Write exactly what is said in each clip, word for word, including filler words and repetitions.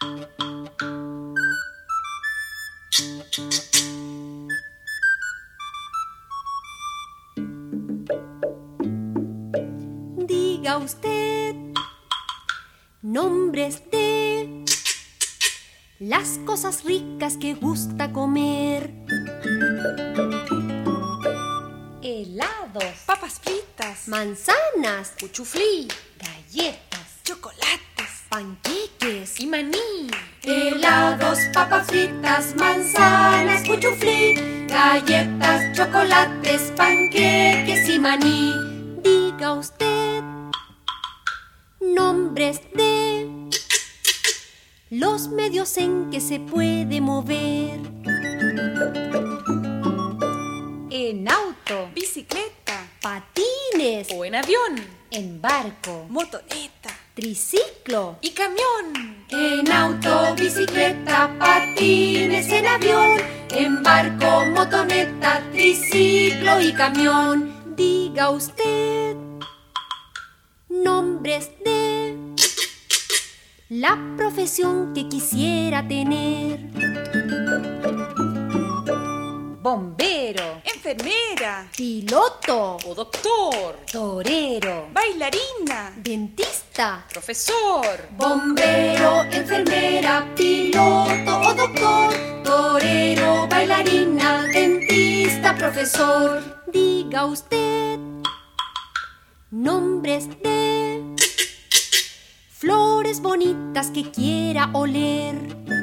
Diga usted nombres de las cosas ricas que gusta comer. Helados, papas fritas, manzanas, cuchuflí, galletas, chocolates, panqueques y maní. Helados, papas fritas, manzanas, cuchuflí, galletas, chocolates, panqueques y maní. Diga usted nombres de los medios en que se puede mover. en auto, Bicicleta Patines, o en avión, en barco, motoneta triciclo, y camión. en auto, bicicleta, patines, en avión, en barco, motoneta, triciclo y camión. Diga usted nombres de la profesión que quisiera tener. bombero, Enfermera Piloto, o doctor, torero, bailarina, dentista, profesor, bombero, enfermera, piloto o doctor, torero, bailarina, dentista, profesor. Diga usted nombres de flores bonitas que quiera oler.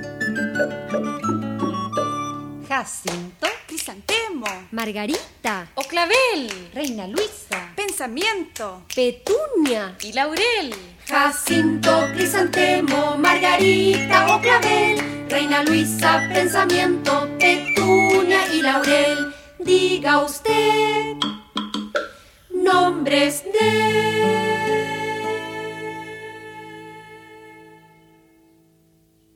Jacinto, crisantemo Margarita, o clavel, Reina Luisa, pensamiento petunia, y laurel. Jacinto, crisantemo, margarita o clavel, Reina Luisa, pensamiento, petunia y laurel. Diga usted nombres de